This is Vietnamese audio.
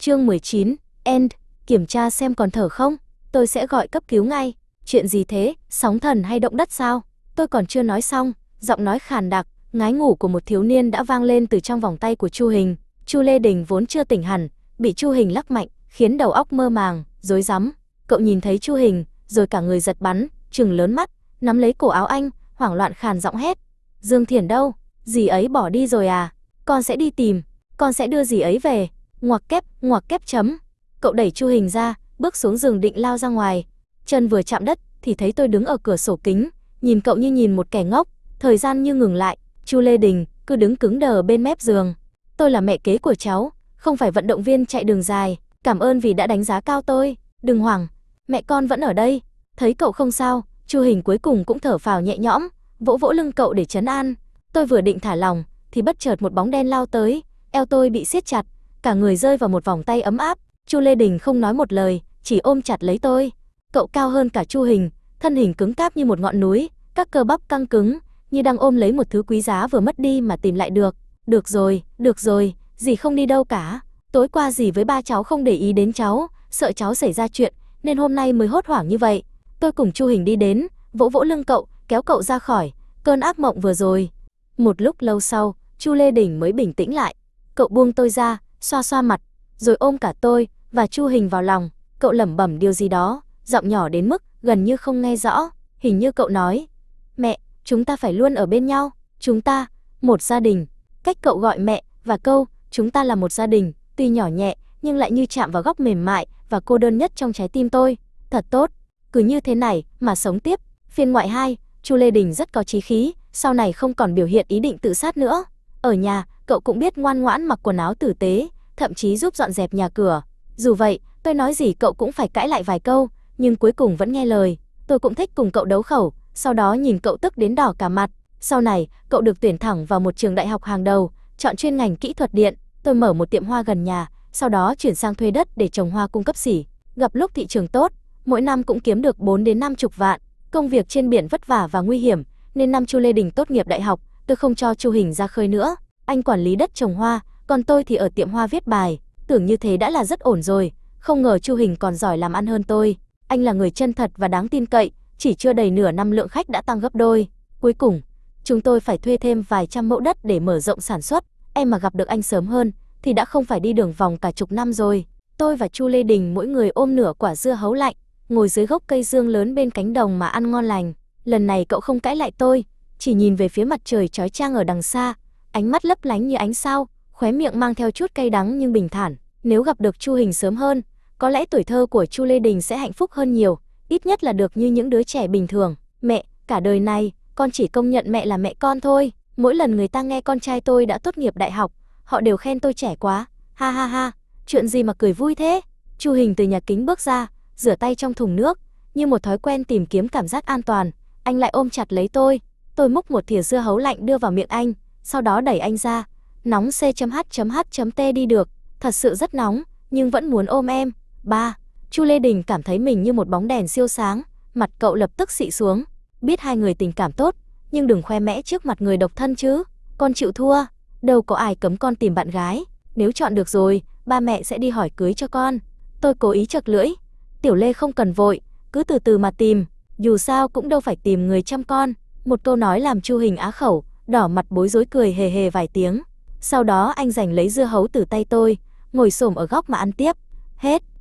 Chương 19, End, kiểm tra xem còn thở không? Tôi sẽ gọi cấp cứu ngay. Chuyện gì thế, sóng thần hay động đất sao? Tôi còn chưa nói xong, giọng nói khàn đặc, ngái ngủ của một thiếu niên đã vang lên từ trong vòng tay của Chu Hình. Chu Lê Đình vốn chưa tỉnh hẳn, bị Chu Hình lắc mạnh, khiến đầu óc mơ màng, rối rắm. Cậu nhìn thấy Chu Hình, rồi cả người giật bắn, trừng lớn mắt, nắm lấy cổ áo anh, hoảng loạn khàn giọng hét. Dương Thiển đâu? Dì ấy bỏ đi rồi à? Con sẽ đi tìm, con sẽ đưa dì ấy về. Ngoặc kép chấm. Cậu đẩy Chu Hình ra, bước xuống giường định lao ra ngoài. Chân vừa chạm đất thì thấy tôi đứng ở cửa sổ kính, nhìn cậu như nhìn một kẻ ngốc. Thời gian như ngừng lại, Chu Lê Đình cứ đứng cứng đờ bên mép giường. Tôi là mẹ kế của cháu, không phải vận động viên chạy đường dài. Cảm ơn vì đã đánh giá cao tôi. Đừng hoảng, mẹ con vẫn ở đây. Thấy cậu không sao, Chu Hình cuối cùng cũng thở phào nhẹ nhõm, vỗ vỗ lưng cậu để trấn an. Tôi vừa định thả lòng thì bất chợt một bóng đen lao tới, eo tôi bị siết chặt, cả người rơi vào một vòng tay ấm áp. Chu Lê Đình không nói một lời, chỉ ôm chặt lấy tôi. Cậu cao hơn cả Chu Hình, thân hình cứng cáp như một ngọn núi, các cơ bắp căng cứng, như đang ôm lấy một thứ quý giá vừa mất đi mà tìm lại được. Được rồi, dì không đi đâu cả. Tối qua dì với ba cháu không để ý đến cháu, sợ cháu xảy ra chuyện, nên hôm nay mới hốt hoảng như vậy. Tôi cùng Chu Hình đi đến, vỗ vỗ lưng cậu, kéo cậu ra khỏi cơn ác mộng vừa rồi. Một lúc lâu sau, Chu Lê Đình mới bình tĩnh lại. Cậu buông tôi ra, xoa xoa mặt, rồi ôm cả tôi và Chu Hình vào lòng. Cậu lẩm bẩm điều gì đó, giọng nhỏ đến mức gần như không nghe rõ. Hình như cậu nói, mẹ, chúng ta phải luôn ở bên nhau. Chúng ta, một gia đình. Cách cậu gọi mẹ và câu chúng ta là một gia đình, tuy nhỏ nhẹ nhưng lại như chạm vào góc mềm mại và cô đơn nhất trong trái tim tôi. Thật tốt, cứ như thế này mà sống tiếp. Phiên ngoại 2, Chu Lê Đình rất có chí khí, sau này không còn biểu hiện ý định tự sát nữa. Ở nhà, cậu cũng biết ngoan ngoãn mặc quần áo tử tế, thậm chí giúp dọn dẹp nhà cửa. Dù vậy, tôi nói gì cậu cũng phải cãi lại vài câu, nhưng cuối cùng vẫn nghe lời. Tôi cũng thích cùng cậu đấu khẩu, sau đó nhìn cậu tức đến đỏ cả mặt. Sau này, cậu được tuyển thẳng vào một trường đại học hàng đầu, chọn chuyên ngành kỹ thuật điện. Tôi mở một tiệm hoa gần nhà, sau đó chuyển sang thuê đất để trồng hoa cung cấp xỉ. Gặp lúc thị trường tốt, mỗi năm cũng kiếm được 4 đến 50 vạn. Công việc trên biển vất vả và nguy hiểm, nên năm Chu Lê Đình tốt nghiệp đại học, tôi không cho Chu Hình ra khơi nữa. Anh quản lý đất trồng hoa, còn tôi thì ở tiệm hoa viết bài. Tưởng như thế đã là rất ổn rồi, không ngờ Chu Hình còn giỏi làm ăn hơn tôi. Anh là người chân thật và đáng tin cậy, chỉ chưa đầy nửa năm lượng khách đã tăng gấp đôi. Cuối cùng, chúng tôi phải thuê thêm vài trăm mẫu đất để mở rộng sản xuất. Em mà gặp được anh sớm hơn thì đã không phải đi đường vòng cả chục năm rồi. Tôi và Chu Lê Đình mỗi người ôm nửa quả dưa hấu lạnh, ngồi dưới gốc cây dương lớn bên cánh đồng mà ăn ngon lành. Lần này cậu không cãi lại tôi, chỉ nhìn về phía mặt trời chói chang ở đằng xa, ánh mắt lấp lánh như ánh sao, khóe miệng mang theo chút cay đắng nhưng bình thản. Nếu gặp được Chu Hình sớm hơn, có lẽ tuổi thơ của Chu Lê Đình sẽ hạnh phúc hơn nhiều, ít nhất là được như những đứa trẻ bình thường. Mẹ, cả đời này, con chỉ công nhận mẹ là mẹ con thôi. Mỗi lần người ta nghe con trai tôi đã tốt nghiệp đại học, họ đều khen tôi trẻ quá. Ha ha ha, chuyện gì mà cười vui thế? Chu Hình từ nhà kính bước ra, rửa tay trong thùng nước, như một thói quen tìm kiếm cảm giác an toàn. Anh lại ôm chặt lấy tôi. Tôi múc một thìa dưa hấu lạnh đưa vào miệng anh, sau đó đẩy anh ra. Nóng C.H.T đi được, thật sự rất nóng, nhưng vẫn muốn ôm em. Ba, Chu Lê Đình cảm thấy mình như một bóng đèn siêu sáng, mặt cậu lập tức xị xuống. Biết hai người tình cảm tốt, nhưng đừng khoe mẽ trước mặt người độc thân chứ. Con chịu thua, đâu có ai cấm con tìm bạn gái. Nếu chọn được rồi, ba mẹ sẽ đi hỏi cưới cho con. Tôi cố ý chật lưỡi. Tiểu Lê không cần vội, cứ từ từ mà tìm, dù sao cũng đâu phải tìm người chăm con. Một câu nói làm Chu Hình á khẩu, đỏ mặt bối rối cười hề hề vài tiếng. Sau đó anh giành lấy dưa hấu từ tay tôi, ngồi xổm ở góc mà ăn tiếp. Hết.